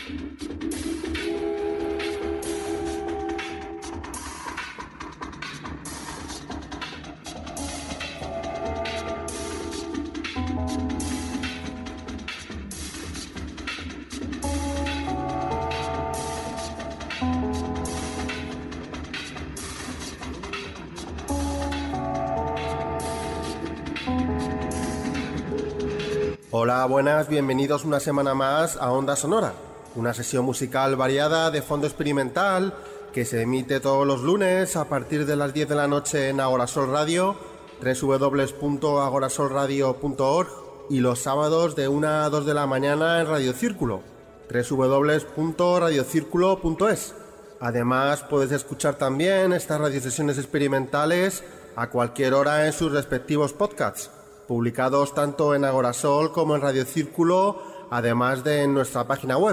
Hola, buenas, bienvenidos una semana más a Onda Sonora, una sesión musical variada de fondo experimental que se emite todos los lunes a partir de las 10 de la noche en Agorasol Radio, www.agorasolradio.org, y los sábados de 1 a 2 de la mañana en Radio Círculo, www.radiocirculo.es. Además, puedes escuchar también estas radiosesiones experimentales a cualquier hora en sus respectivos podcasts, publicados tanto en Agorasol como en Radio Círculo, además de en nuestra página web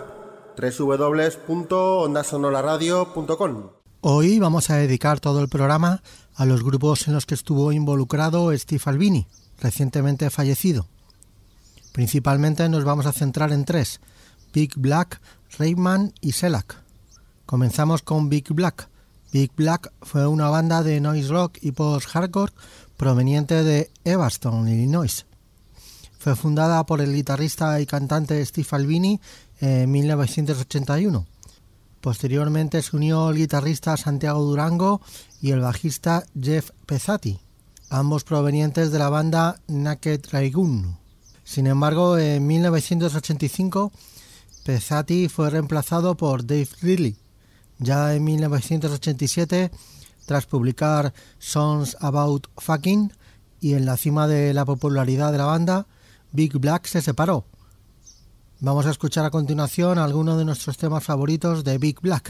www.ondasonoraradio.com. Hoy vamos a dedicar todo el programa a los grupos en los que estuvo involucrado Steve Albini, recientemente fallecido. Principalmente nos vamos a centrar en tres: Big Black, Reitman y Shellac. Comenzamos con Big Black. Big Black fue una banda de noise rock y post-hardcore proveniente de Evanston, Illinois. Fue fundada por el guitarrista y cantante Steve Albini en 1981. Posteriormente se unió el guitarrista Santiago Durango y el bajista Jeff Pezzati, ambos provenientes de la banda Naked Raygun. Sin embargo, en 1985 Pezzati fue reemplazado por Dave Ridley. Ya en 1987, tras publicar Songs About Fucking y en la cima de la popularidad de la banda, Big Black se separó. Vamos a escuchar a continuación algunos de nuestros temas favoritos de Big Black.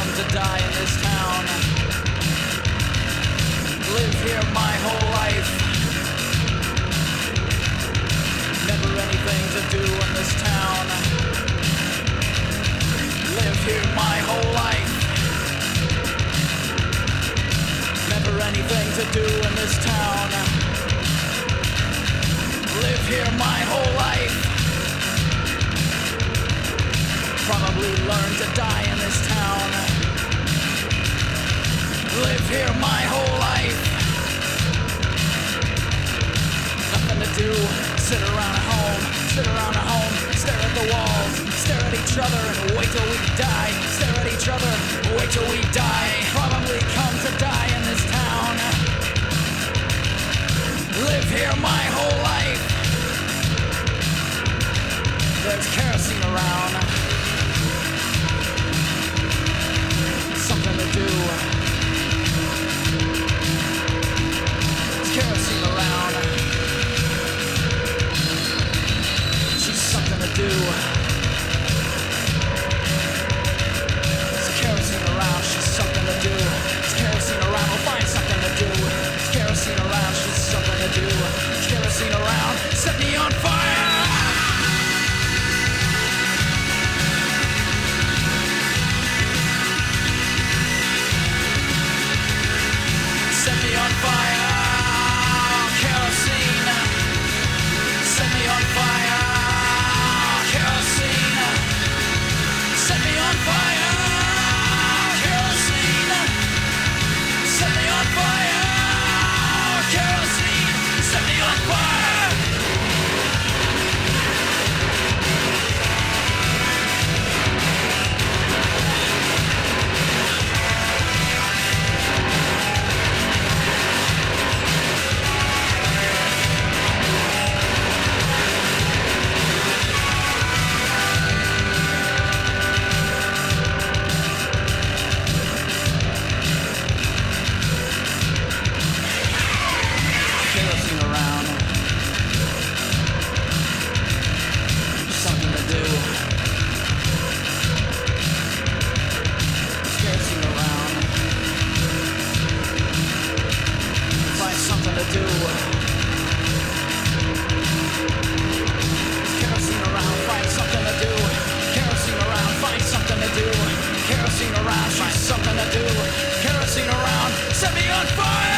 come to die in this town. Live here my whole life. Never anything to do in this town. Live here my whole life. Never anything to do in this town. Live here my whole life. Probably learn to die in this town. Live here my whole life. Nothing to do, sit around at home, stare at the walls, stare at each other and wait till we die. Stare at each other, wait till we die. Probably come to die in this town. Live here my whole life. There's kerosene around. Something to do. There's kerosene around. She's something to do. There's kerosene around. She's something to do. There's kerosene around. We'll find something to do. There's kerosene around. She's something to do. There's kerosene around. Set me on fire. Set me on fire, kerosene. Set me on fire, kerosene. Set me on fire, kerosene. Set me on fire, kerosene. Set me on fire. Kerosene around. Something to do. Kerosene around. Find something to do. Kerosene around. Find something to do. Kerosene around. Find something to do. Kerosene around. Find something to do. Kerosene around. Set me on fire.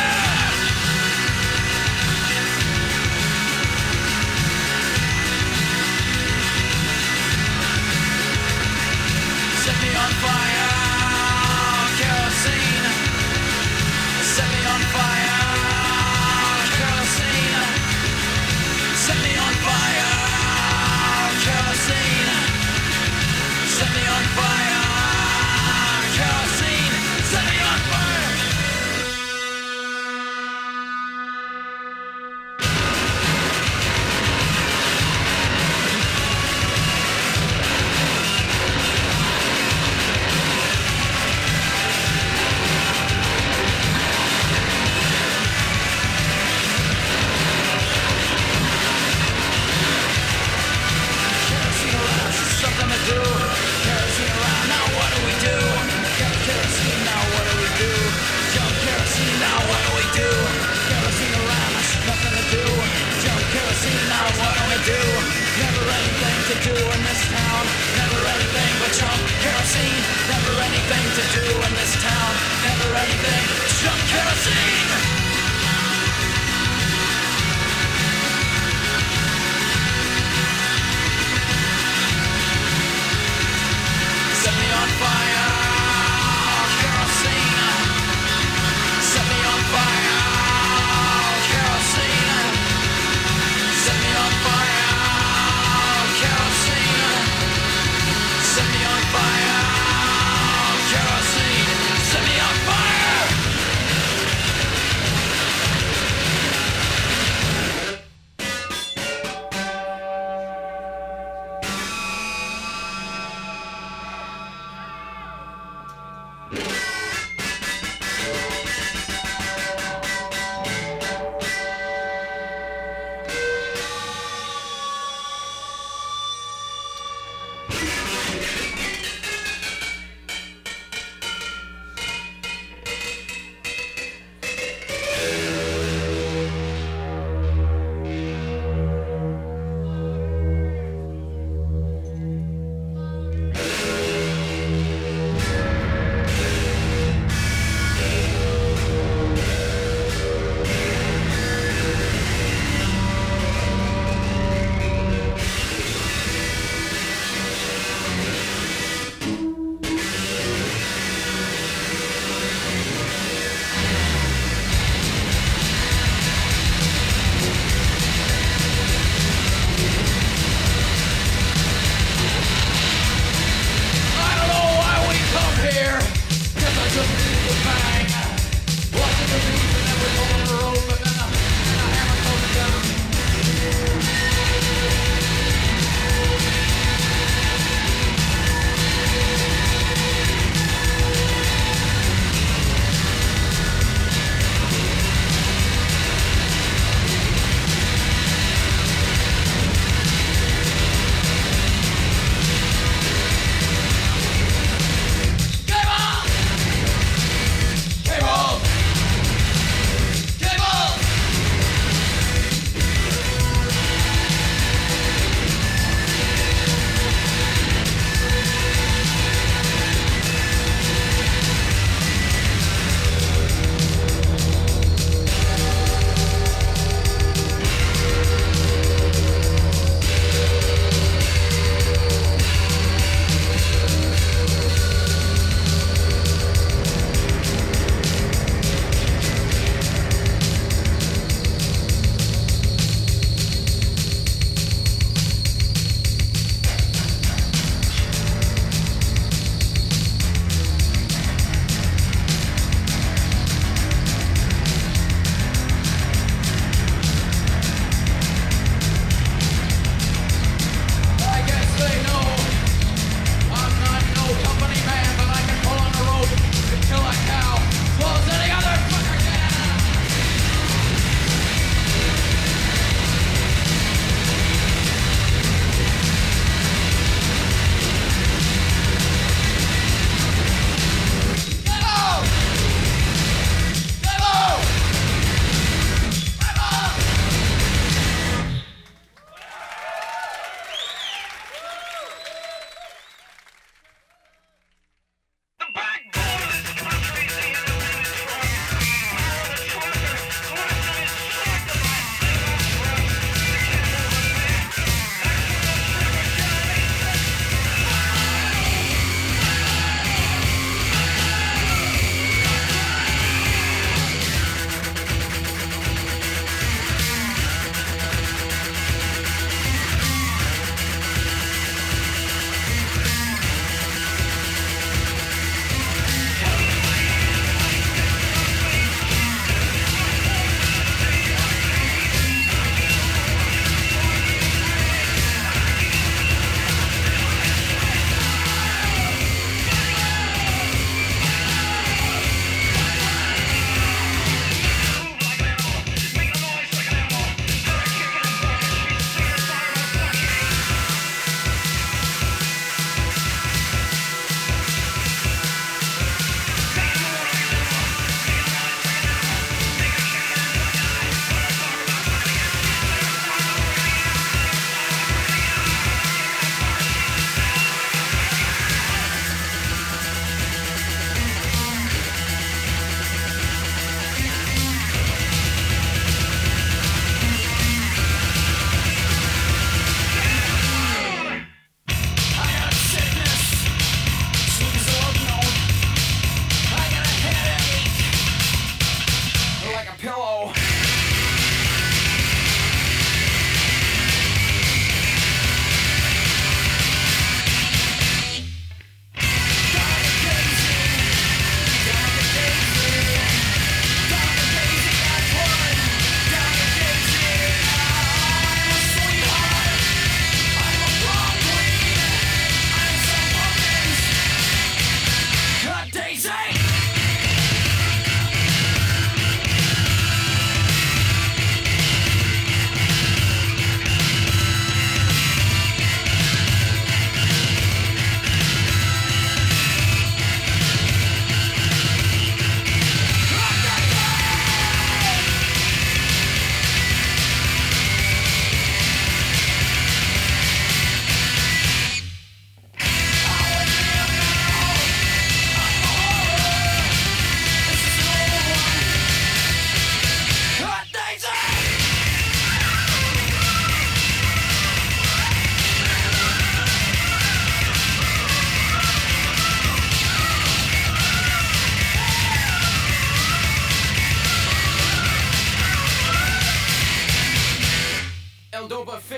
Set me on fire, kerosene. Set me on fire, kerosene. Set me on fire, kerosene. Set me on fire, kerosene. Set me on fire. Kerosene around, she's something to do. Kerosene around, now what do we do? Got kerosene, now what do we do? Jump kerosene, now what do we do? Kerosene around, she's nothing to do. Jump kerosene, now what do we do? Never anything to do in this town. Never anything but jump kerosene. Never anything to do in this town. Never anything, jump kerosene. Set me on fire, kerosene. Set me on fire, kerosene. Set me on fire, kerosene. Set me on fire, kerosene. Set me on fire.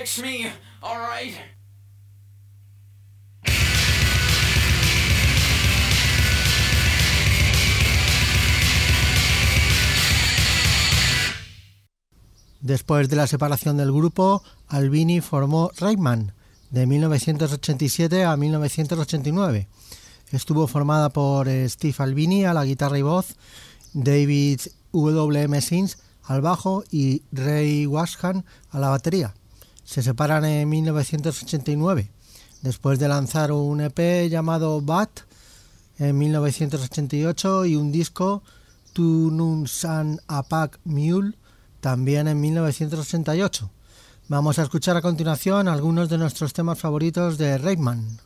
catch me, alright? Después de la separación del grupo, Albini formó Rayman de 1987 a 1989. Estuvo formada por Steve Albini a la guitarra y voz, David W.M. Sims al bajo y Ray Washam a la batería. Se separan en 1989, después de lanzar un EP llamado Bat en 1988 y un disco Tu Nun San Apak Mule también en 1988. Vamos a escuchar a continuación algunos de nuestros temas favoritos de Rayman.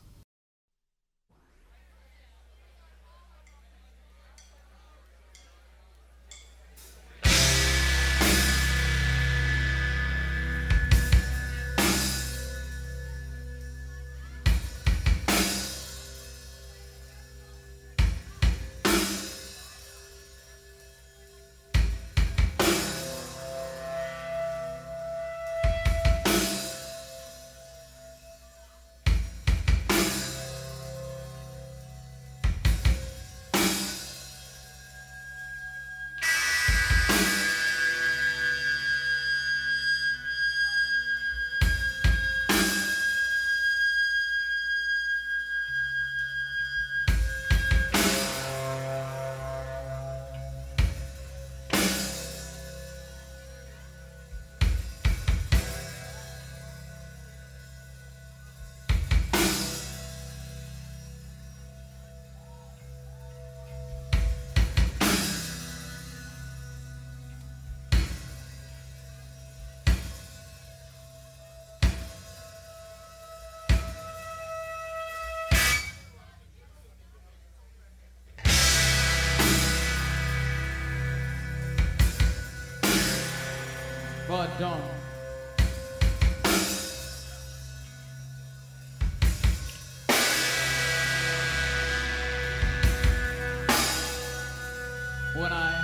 But don't. When I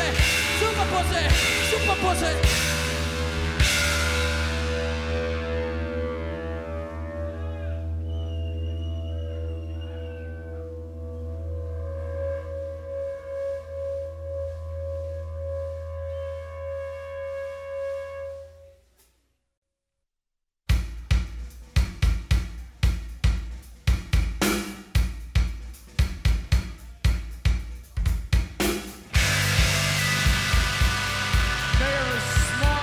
super pussy. They are as smart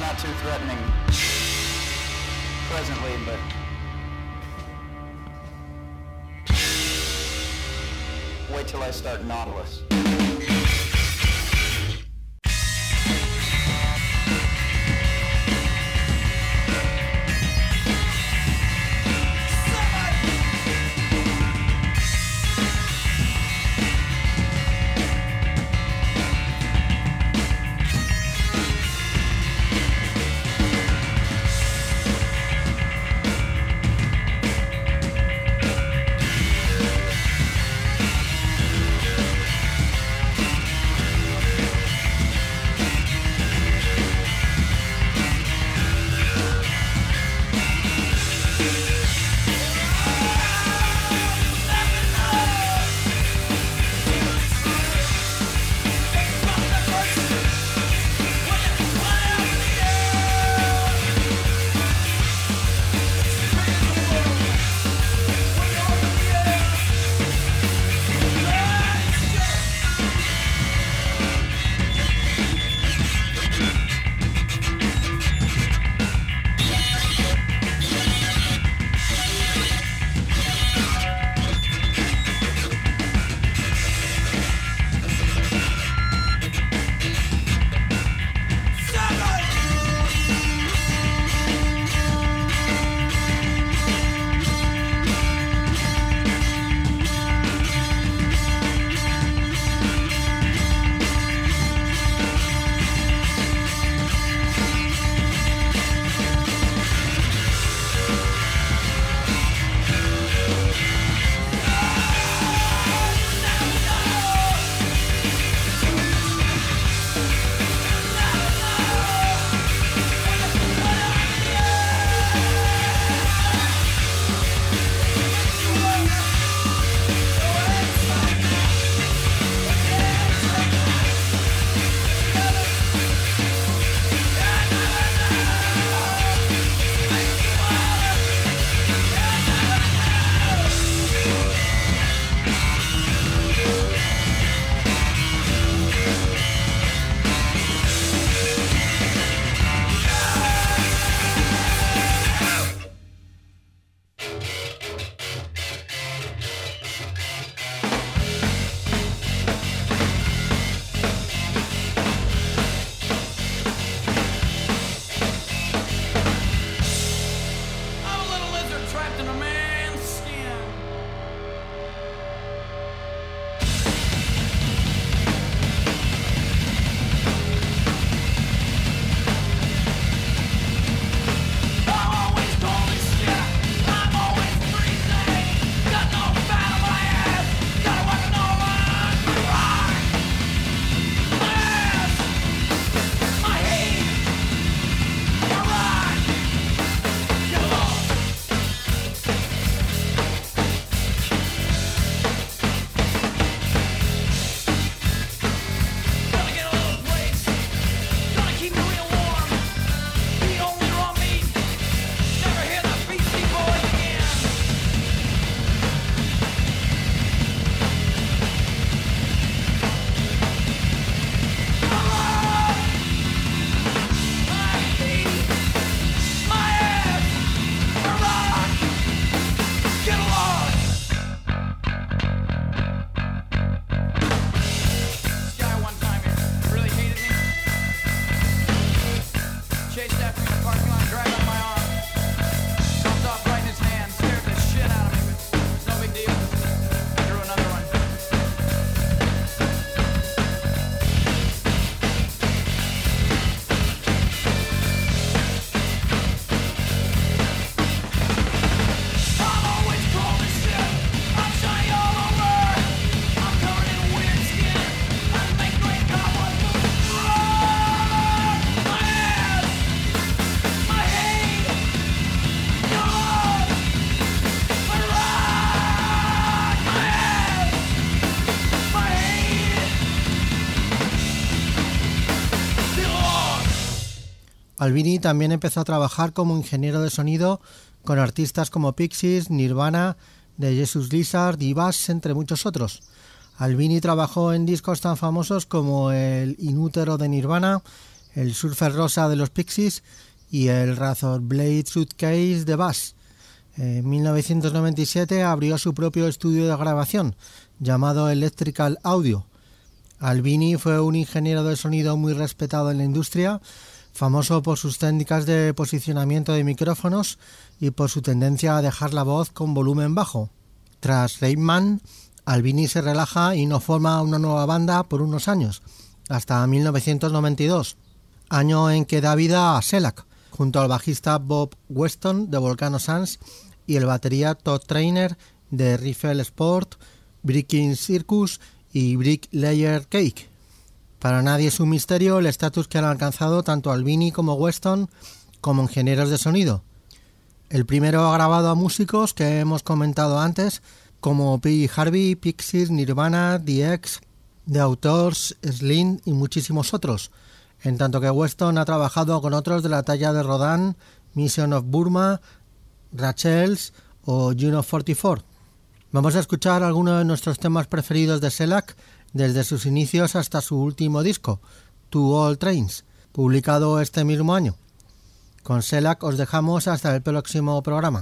not too threatening presently, but wait till I start Nautilus. Albini también empezó a trabajar como ingeniero de sonido con artistas como Pixies, Nirvana, The Jesus Lizard y Bass, entre muchos otros. Albini trabajó en discos tan famosos como el In Utero de Nirvana, el Surfer Rosa de los Pixies y el Razorblade Suitcase de Bass. En 1997 abrió su propio estudio de grabación, llamado Electrical Audio. Albini fue un ingeniero de sonido muy respetado en la industria, famoso por sus técnicas de posicionamiento de micrófonos y por su tendencia a dejar la voz con volumen bajo. Tras Rainman, Albini se relaja y no forma una nueva banda por unos años, hasta 1992, año en que da vida a Shellac, junto al bajista Bob Weston de Volcano Suns y el batería Todd Trainer de Riffle Sport, Breaking Circus y Brick Layer Cake. Para nadie es un misterio el estatus que han alcanzado tanto Albini como Weston como ingenieros de sonido. El primero ha grabado a músicos que hemos comentado antes, como P. Harvey, Pixies, Nirvana, The X, The Outdoors, Slim y muchísimos otros, en tanto que Weston ha trabajado con otros de la talla de Rodan, Mission of Burma, Rachels o Juno 44. Vamos a escuchar algunos de nuestros temas preferidos de Shellac desde sus inicios hasta su último disco, To All Trains, publicado este mismo año. Con Shellac os dejamos hasta el próximo programa.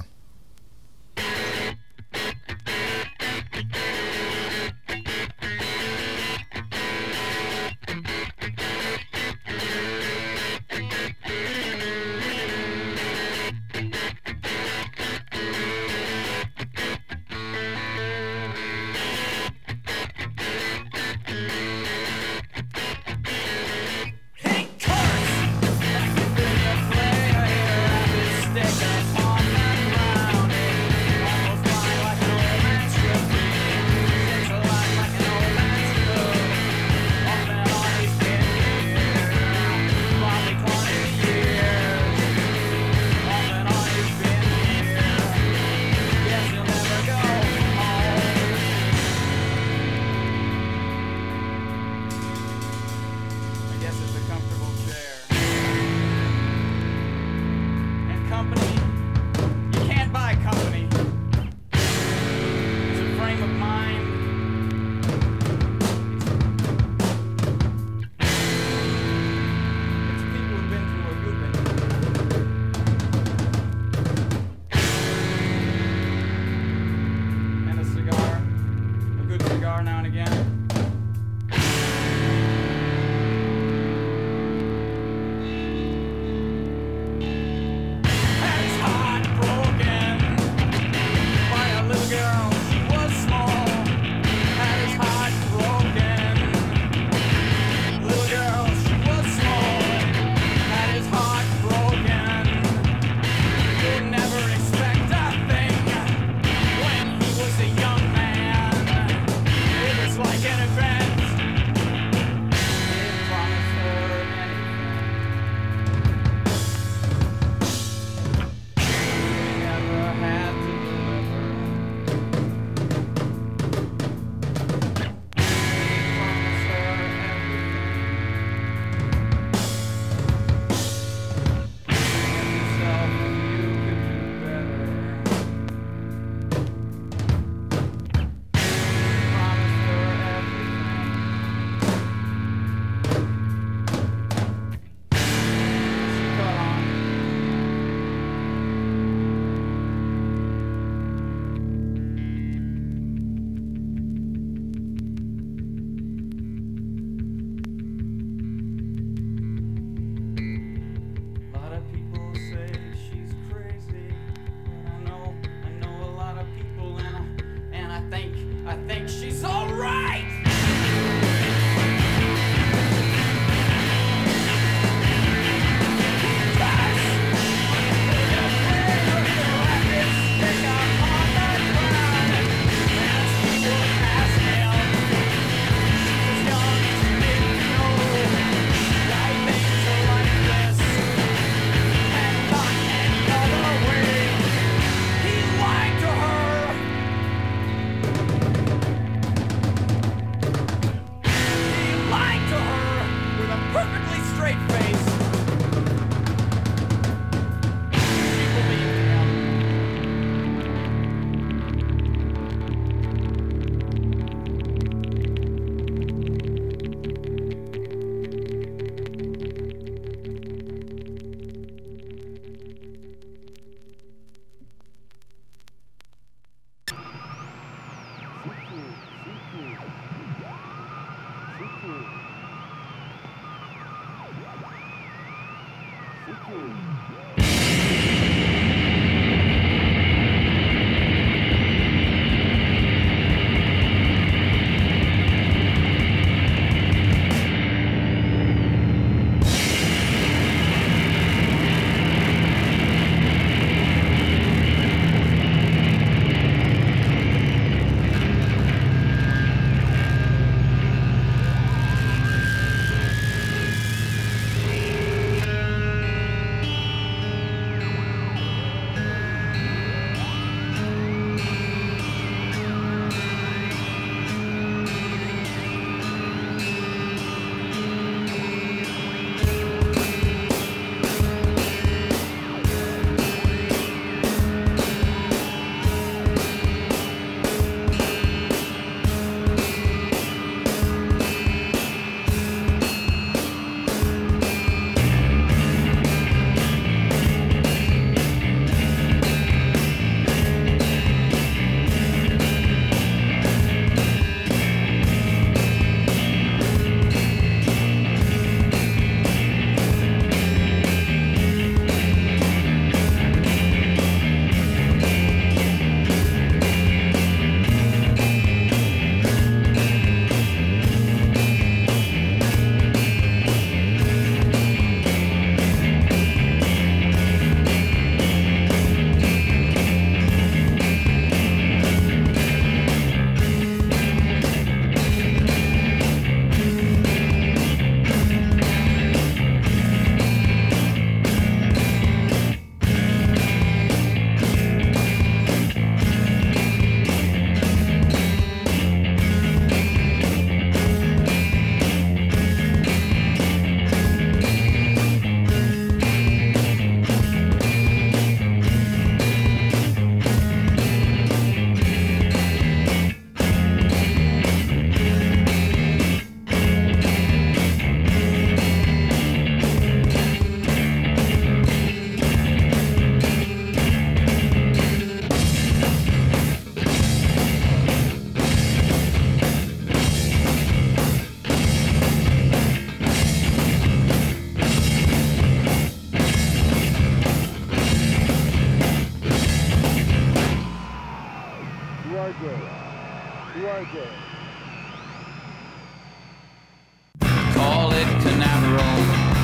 Call it Canaveral,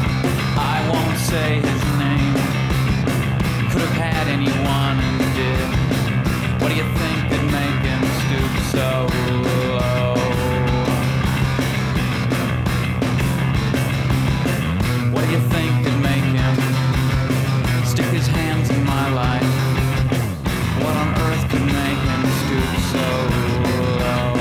I won't say his name. Could have had anyone and did. What do you think could make him stoop so low? What do you think could make him stick his hands in my life? What on earth could make him stoop so low?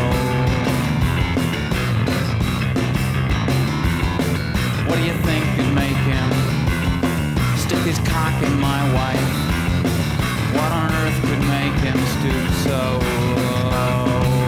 What do you think could make him stick his cock in my wife? What on earth could make him stoop so low?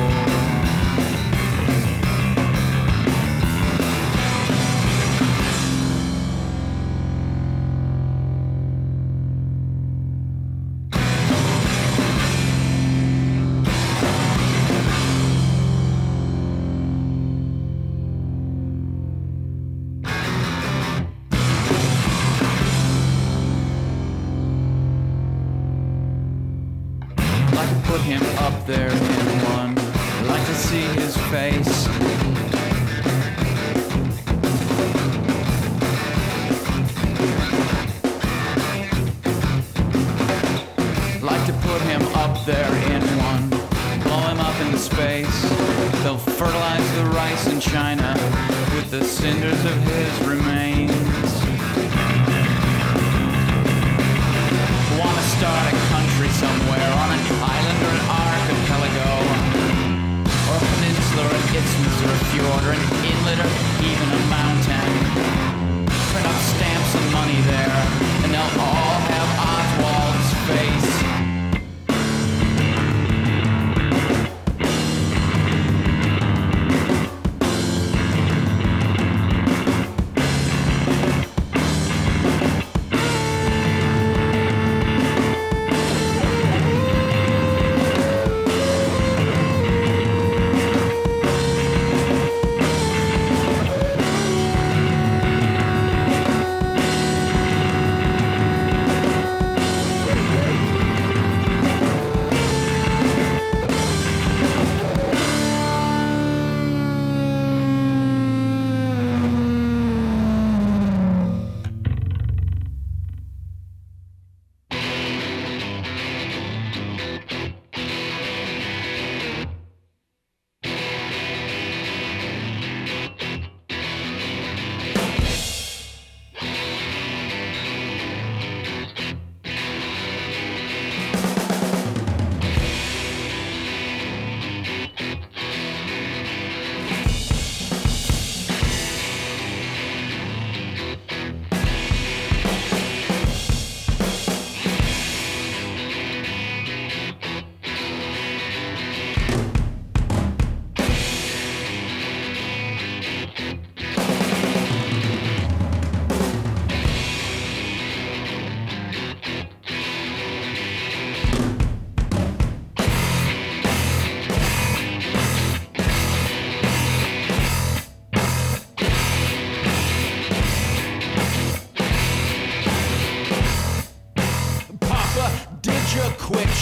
Put him up there in one, like to see his face. Like to put him up there in one, blow him up into space. They'll fertilize the rice in China with the cinders of his remains. Wanna start a country somewhere on an island or an archipelago, or a peninsula or an isthmus or a fjord or an inlet or even a mountain. Print up stamps and money there, and they'll all have Oswald's face.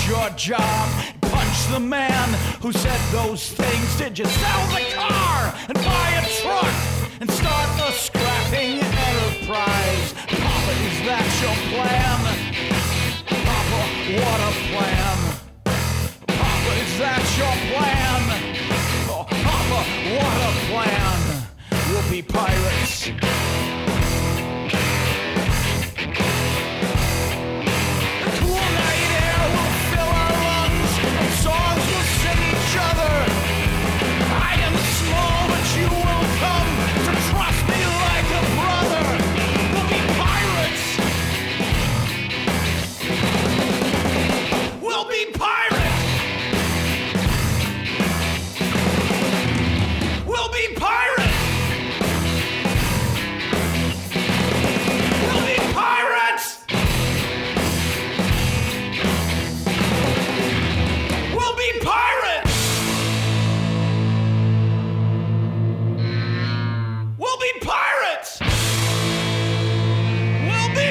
your job. Punch the man who said those things. Did you sell the car and buy a truck and start a scrapping enterprise? Papa, is that your plan? Papa, what a plan. Papa, is that your plan? Oh, Papa, what a plan. We'll be pirates. Songs will sing each other. I am small, but you will come to trust me like a brother. We'll be pirates. We'll be pirates. We'll be pirates. We'll be pirates. We'll be pirates! We'll be pirates! We'll be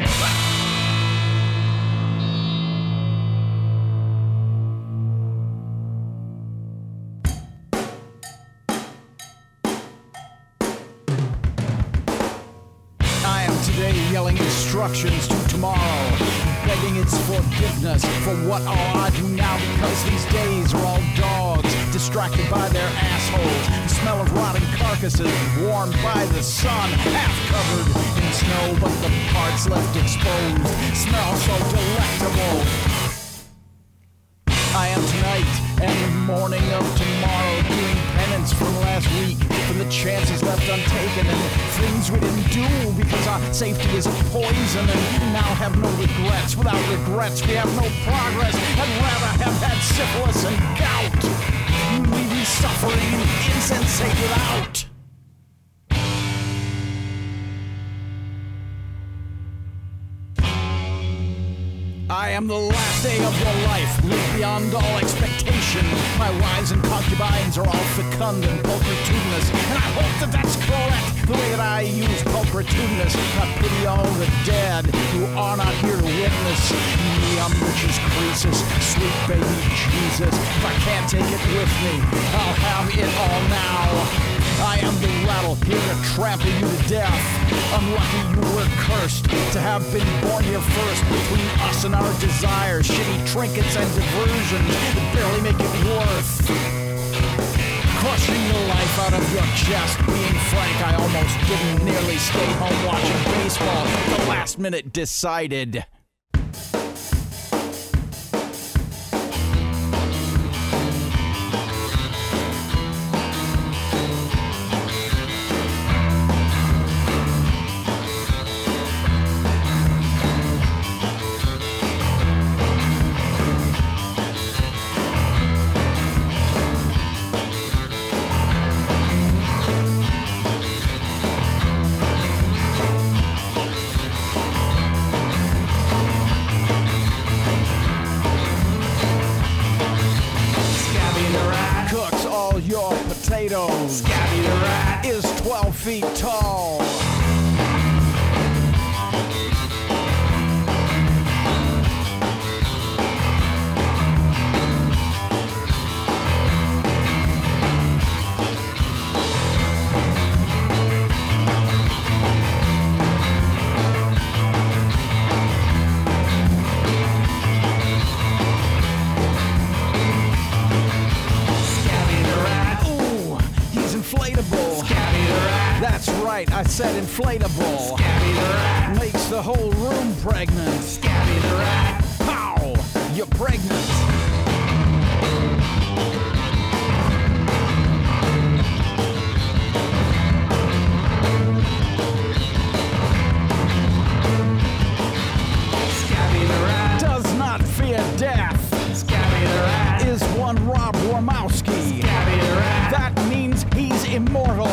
I am today yelling instructions to tomorrow, begging its forgiveness for what all I do now, because these days are all dogs, distracted by their assholes. The smell of rotting carcasses, warmed by the sun, half covered in snow, but the parts left exposed smell so delectable. I am tonight and the morning of tomorrow, doing penance from last week, for the chances left untaken and things we didn't do because our safety is a poison, and now have no regrets. Without regrets we have no progress. I'd rather have had syphilis and gout, leave me suffering insensate without. I am the last day of your life, live beyond all expectation. My wives and concubines are all fecund and pulchritudinous, and I hope that that's correct, the way that I use pulchritudinous. I pity all the dead who are not here to witness me umbrageous creases, sweet baby Jesus. If I can't take it with me, I'll have it all now. I am the rattle, here to trample you to death. Unlucky you were cursed to have been born here first. Between us and our desires, shitty trinkets and diversions that barely make it worth crushing the life out of your chest. Being frank, I almost didn't nearly stay home watching baseball. The last minute decided. Scabby the rat is 12 feet tall. I said inflatable. Scabby the rat makes the whole room pregnant. Scabby the rat, pow, you're pregnant. Scabby the rat does not fear death. Scabby the rat is one Rob Wormowski. Scabby the rat, that means he's immortal.